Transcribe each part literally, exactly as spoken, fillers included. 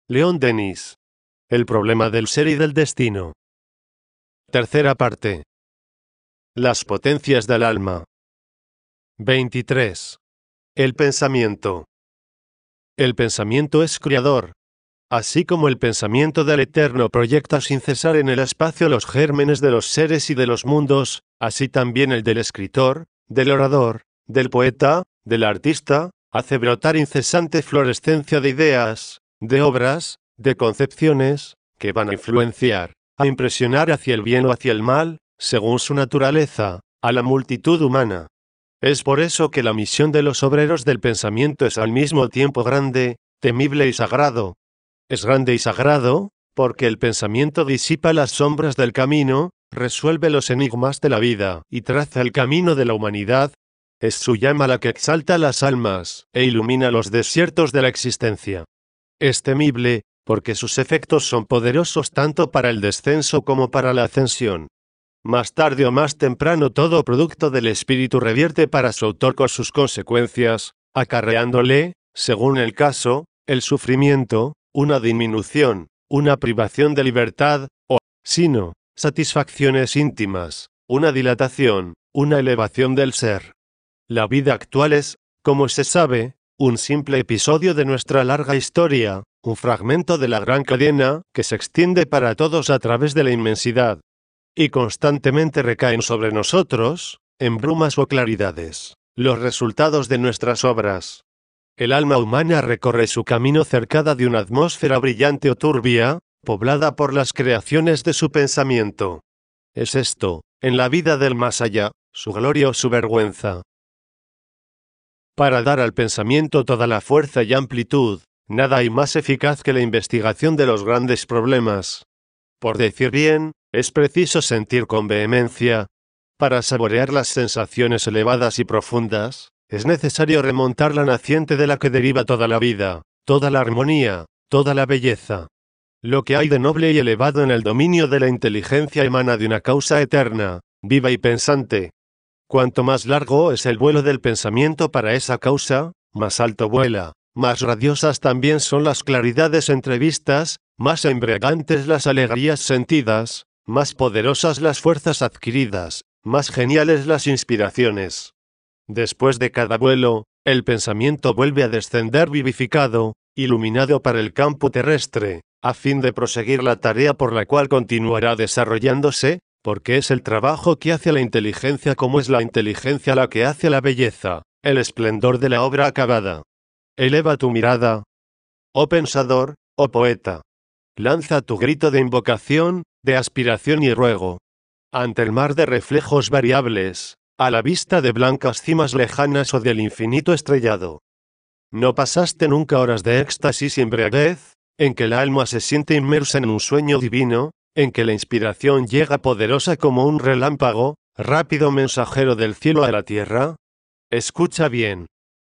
Leon Denis. El problema del ser y del destino. Tercera parte. Las potencias del alma. veintitrés. El pensamiento. El pensamiento es creador. Así como el pensamiento del Eterno proyecta sin cesar en el espacio los gérmenes de los seres y de los mundos, así también el del escritor, del orador, del poeta, del artista, hace brotar incesante florescencia de ideas, de obras, de concepciones, que van a influenciar, a impresionar hacia el bien o hacia el mal, según su naturaleza, a la multitud humana. Es por eso que la misión de los obreros del pensamiento es al mismo tiempo grande, temible y sagrado. Es grande y sagrado, porque el pensamiento disipa las sombras del camino, resuelve los enigmas de la vida y traza el camino de la humanidad. Es su llama la que exalta las almas e ilumina los desiertos de la existencia. Es temible, porque sus efectos son poderosos tanto para el descenso como para la ascensión. Más tarde o más temprano todo producto del espíritu revierte para su autor con sus consecuencias, acarreándole, según el caso, el sufrimiento, una disminución, una privación de libertad, o, sino, satisfacciones íntimas, una dilatación, una elevación del ser. La vida actual es, como se sabe, un simple episodio de nuestra larga historia, un fragmento de la gran cadena que se extiende para todos a través de la inmensidad. Y constantemente recaen sobre nosotros, en brumas o claridades, los resultados de nuestras obras. El alma humana recorre su camino cercada de una atmósfera brillante o turbia, poblada por las creaciones de su pensamiento. Es esto, en la vida del más allá, su gloria o su vergüenza. Para dar al pensamiento toda la fuerza y amplitud, nada hay más eficaz que la investigación de los grandes problemas. Por decir bien, es preciso sentir con vehemencia. Para saborear las sensaciones elevadas y profundas, es necesario remontar la naciente de la que deriva toda la vida, toda la armonía, toda la belleza. Lo que hay de noble y elevado en el dominio de la inteligencia emana de una causa eterna, viva y pensante. Cuanto más largo es el vuelo del pensamiento para esa causa, más alto vuela, más radiosas también son las claridades entrevistas, más embriagantes las alegrías sentidas, más poderosas las fuerzas adquiridas, más geniales las inspiraciones. Después de cada vuelo, el pensamiento vuelve a descender vivificado, iluminado para el campo terrestre, a fin de proseguir la tarea por la cual continuará desarrollándose, porque es el trabajo que hace la inteligencia como es la inteligencia la que hace la belleza, el esplendor de la obra acabada. Eleva tu mirada, oh pensador, oh poeta. Lanza tu grito de invocación, de aspiración y ruego. Ante el mar de reflejos variables, a la vista de blancas cimas lejanas o del infinito estrellado. ¿No pasaste nunca horas de éxtasis y embriaguez, en que el alma se siente inmersa en un sueño divino, en que la inspiración llega poderosa como un relámpago, rápido mensajero del cielo a la tierra? Escucha bien.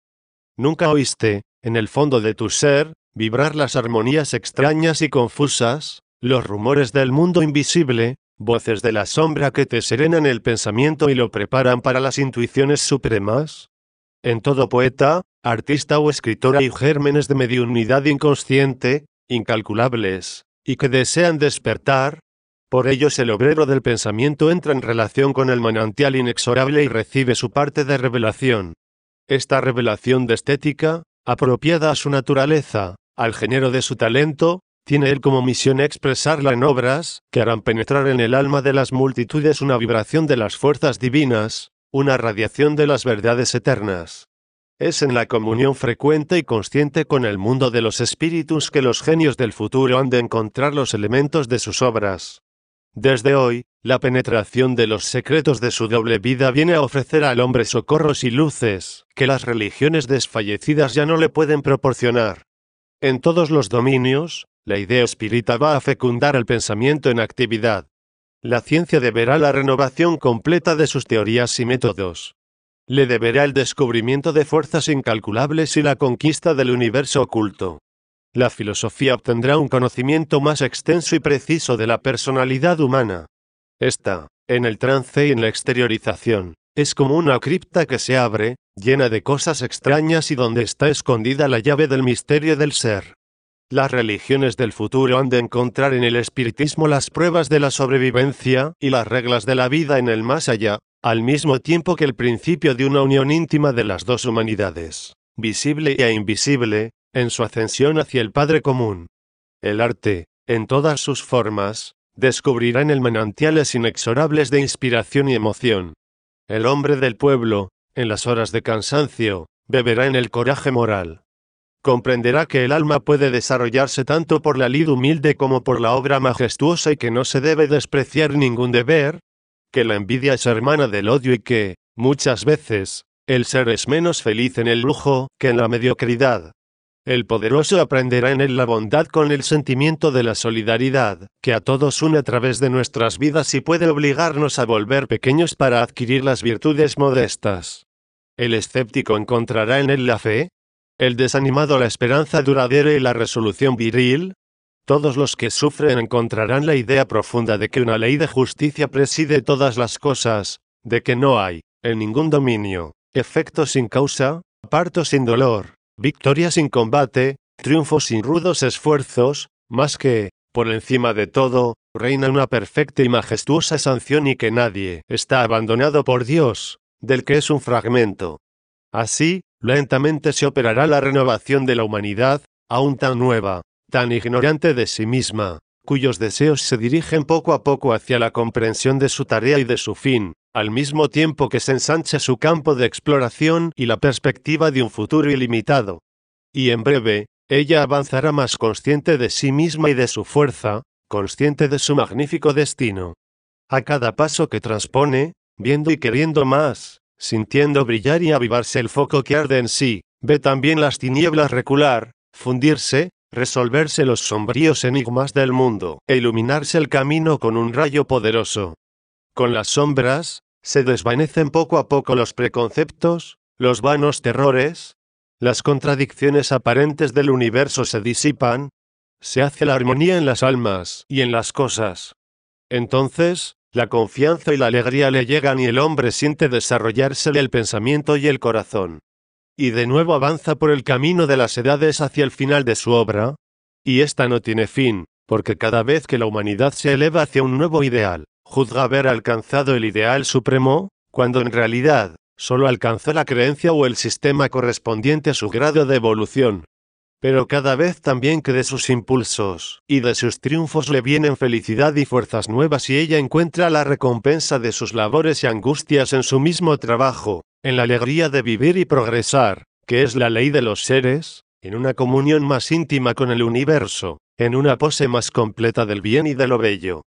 ¿Nunca oíste, en el fondo de tu ser, vibrar las armonías extrañas y confusas, los rumores del mundo invisible, voces de la sombra que te serenan el pensamiento y lo preparan para las intuiciones supremas? En todo poeta, artista o escritor hay gérmenes de mediunidad inconsciente, incalculables, y que desean despertar. Por ellos el obrero del pensamiento entra en relación con el manantial inexorable y recibe su parte de revelación. Esta revelación de estética, apropiada a su naturaleza, al género de su talento, tiene él como misión expresarla en obras que harán penetrar en el alma de las multitudes una vibración de las fuerzas divinas, una radiación de las verdades eternas. Es en la comunión frecuente y consciente con el mundo de los espíritus que los genios del futuro han de encontrar los elementos de sus obras. Desde hoy, la penetración de los secretos de su doble vida viene a ofrecer al hombre socorros y luces que las religiones desfallecidas ya no le pueden proporcionar. En todos los dominios, la idea espírita va a fecundar el pensamiento en actividad. La ciencia deberá la renovación completa de sus teorías y métodos. Le deberá el descubrimiento de fuerzas incalculables y la conquista del universo oculto. La filosofía obtendrá un conocimiento más extenso y preciso de la personalidad humana. Esta, en el trance y en la exteriorización, es como una cripta que se abre, llena de cosas extrañas y donde está escondida la llave del misterio del ser. Las religiones del futuro han de encontrar en el espiritismo las pruebas de la sobrevivencia y las reglas de la vida en el más allá, al mismo tiempo que el principio de una unión íntima de las dos humanidades, visible e invisible, en su ascensión hacia el Padre común. El arte, en todas sus formas, descubrirá en él manantiales inexorables de inspiración y emoción. El hombre del pueblo, en las horas de cansancio, beberá en el coraje moral. Comprenderá que el alma puede desarrollarse tanto por la lid humilde como por la obra majestuosa y que no se debe despreciar ningún deber, que la envidia es hermana del odio y que, muchas veces, el ser es menos feliz en el lujo que en la mediocridad. El poderoso aprenderá en él la bondad con el sentimiento de la solidaridad, que a todos une a través de nuestras vidas y puede obligarnos a volver pequeños para adquirir las virtudes modestas. El escéptico encontrará en él la fe, el desanimado la esperanza duradera y la resolución viril. Todos los que sufren encontrarán la idea profunda de que una ley de justicia preside todas las cosas, de que no hay, en ningún dominio, efecto sin causa, parto sin dolor, victoria sin combate, triunfo sin rudos esfuerzos, más que, por encima de todo, reina una perfecta y majestuosa sanción y que nadie está abandonado por Dios, del que es un fragmento. Así, lentamente se operará la renovación de la humanidad, aún tan nueva, tan ignorante de sí misma, cuyos deseos se dirigen poco a poco hacia la comprensión de su tarea y de su fin, al mismo tiempo que se ensancha su campo de exploración y la perspectiva de un futuro ilimitado. Y en breve, ella avanzará más consciente de sí misma y de su fuerza, consciente de su magnífico destino. A cada paso que transpone, viendo y queriendo más, sintiendo brillar y avivarse el foco que arde en sí, ve también las tinieblas recular, fundirse, resolverse los sombríos enigmas del mundo, e iluminarse el camino con un rayo poderoso. Con las sombras, se desvanecen poco a poco los preconceptos, los vanos terrores, las contradicciones aparentes del universo se disipan, se hace la armonía en las almas y en las cosas. Entonces, la confianza y la alegría le llegan y el hombre siente desarrollársele el pensamiento y el corazón. Y de nuevo avanza por el camino de las edades hacia el final de su obra, y ésta no tiene fin, porque cada vez que la humanidad se eleva hacia un nuevo ideal, juzga haber alcanzado el ideal supremo, cuando en realidad, solo alcanzó la creencia o el sistema correspondiente a su grado de evolución. Pero cada vez también que de sus impulsos y de sus triunfos le vienen felicidad y fuerzas nuevas y ella encuentra la recompensa de sus labores y angustias en su mismo trabajo, en la alegría de vivir y progresar, que es la ley de los seres, en una comunión más íntima con el universo, en una pose más completa del bien y de lo bello.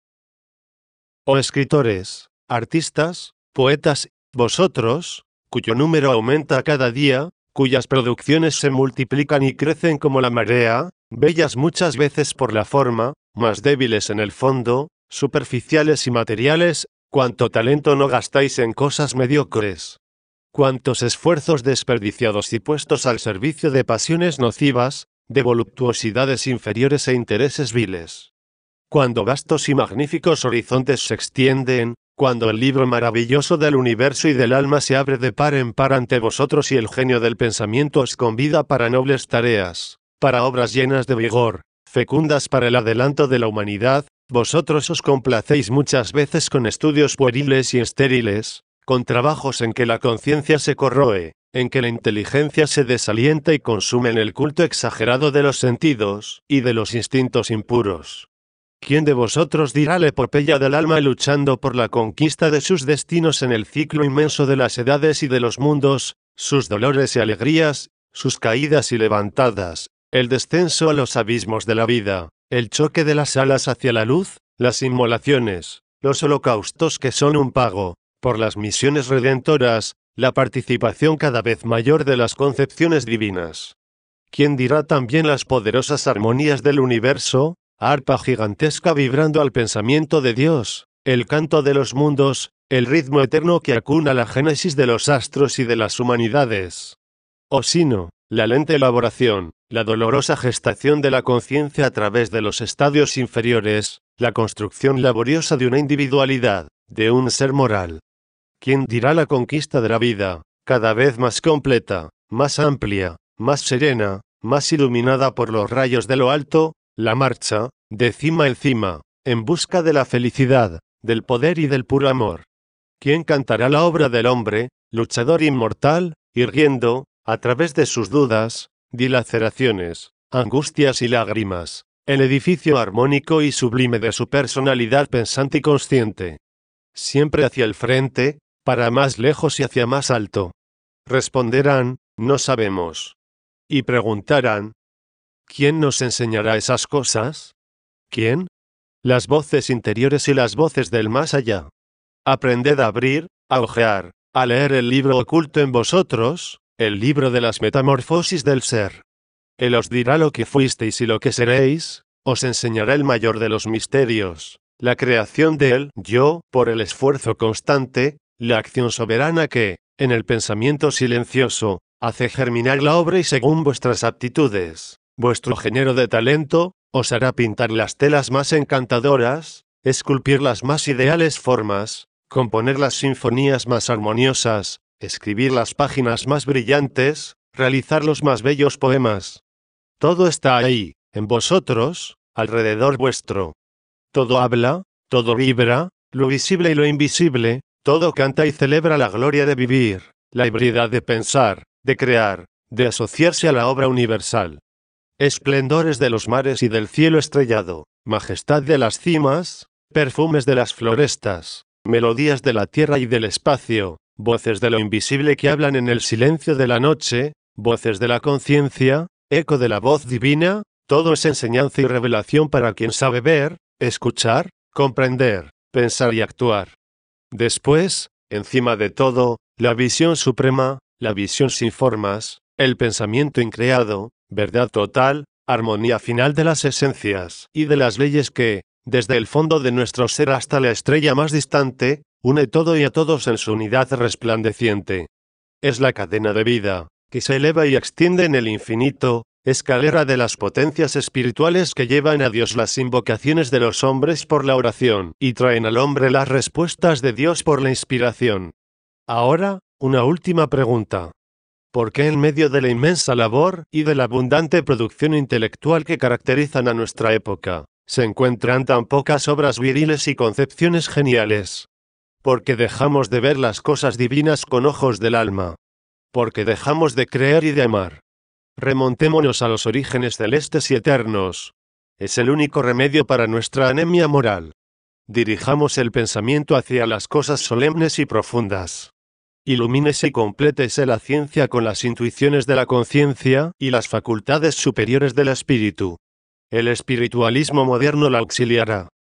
Oh escritores, artistas, poetas, vosotros, cuyo número aumenta cada día, cuyas producciones se multiplican y crecen como la marea, bellas muchas veces por la forma, más débiles en el fondo, superficiales y materiales, cuánto talento no gastáis en cosas mediocres. Cuántos esfuerzos desperdiciados y puestos al servicio de pasiones nocivas, de voluptuosidades inferiores e intereses viles. Cuando vastos y magníficos horizontes se extienden, cuando el libro maravilloso del universo y del alma se abre de par en par ante vosotros y el genio del pensamiento os convida para nobles tareas, para obras llenas de vigor, fecundas para el adelanto de la humanidad, vosotros os complacéis muchas veces con estudios pueriles y estériles, con trabajos en que la conciencia se corroe, en que la inteligencia se desalienta y consume en el culto exagerado de los sentidos y de los instintos impuros. ¿Quién de vosotros dirá la epopeya del alma luchando por la conquista de sus destinos en el ciclo inmenso de las edades y de los mundos, sus dolores y alegrías, sus caídas y levantadas, el descenso a los abismos de la vida, el choque de las alas hacia la luz, las inmolaciones, los holocaustos que son un pago, por las misiones redentoras, la participación cada vez mayor de las concepciones divinas? ¿Quién dirá también las poderosas armonías del universo? Arpa gigantesca vibrando al pensamiento de Dios, el canto de los mundos, el ritmo eterno que acuna la génesis de los astros y de las humanidades. O sino, la lenta elaboración, la dolorosa gestación de la conciencia a través de los estadios inferiores, la construcción laboriosa de una individualidad, de un ser moral. ¿Quién dirá la conquista de la vida, cada vez más completa, más amplia, más serena, más iluminada por los rayos de lo alto, la marcha, de cima en cima, en busca de la felicidad, del poder y del puro amor. ¿Quién cantará la obra del hombre, luchador inmortal, irguiendo, a través de sus dudas, dilaceraciones, angustias y lágrimas, el edificio armónico y sublime de su personalidad pensante y consciente? Siempre hacia el frente, para más lejos y hacia más alto. Responderán, no sabemos. Y preguntarán, ¿quién nos enseñará esas cosas? ¿Quién? Las voces interiores y las voces del más allá. Aprended a abrir, a hojear, a leer el libro oculto en vosotros, el libro de las metamorfosis del ser. Él os dirá lo que fuisteis y lo que seréis, os enseñará el mayor de los misterios, la creación del yo, por el esfuerzo constante, la acción soberana que, en el pensamiento silencioso, hace germinar la obra y según vuestras aptitudes, vuestro género de talento, os hará pintar las telas más encantadoras, esculpir las más ideales formas, componer las sinfonías más armoniosas, escribir las páginas más brillantes, realizar los más bellos poemas. Todo está ahí, en vosotros, alrededor vuestro. Todo habla, todo vibra, lo visible y lo invisible, todo canta y celebra la gloria de vivir, la hibridad de pensar, de crear, de asociarse a la obra universal. Esplendores de los mares y del cielo estrellado, majestad de las cimas, perfumes de las florestas, melodías de la tierra y del espacio, voces de lo invisible que hablan en el silencio de la noche, voces de la conciencia, eco de la voz divina, todo es enseñanza y revelación para quien sabe ver, escuchar, comprender, pensar y actuar. Después, encima de todo, la visión suprema, la visión sin formas, el pensamiento increado, verdad total, armonía final de las esencias y de las leyes que, desde el fondo de nuestro ser hasta la estrella más distante, une todo y a todos en su unidad resplandeciente. Es la cadena de vida, que se eleva y extiende en el infinito, escalera de las potencias espirituales que llevan a Dios las invocaciones de los hombres por la oración y traen al hombre las respuestas de Dios por la inspiración. Ahora, una última pregunta. ¿Por qué en medio de la inmensa labor y de la abundante producción intelectual que caracterizan a nuestra época, se encuentran tan pocas obras viriles y concepciones geniales? Porque dejamos de ver las cosas divinas con ojos del alma. Porque dejamos de creer y de amar. Remontémonos a los orígenes celestes y eternos. Es el único remedio para nuestra anemia moral. Dirijamos el pensamiento hacia las cosas solemnes y profundas. Ilumínese y complétese la ciencia con las intuiciones de la conciencia y las facultades superiores del espíritu. El espiritualismo moderno la auxiliará.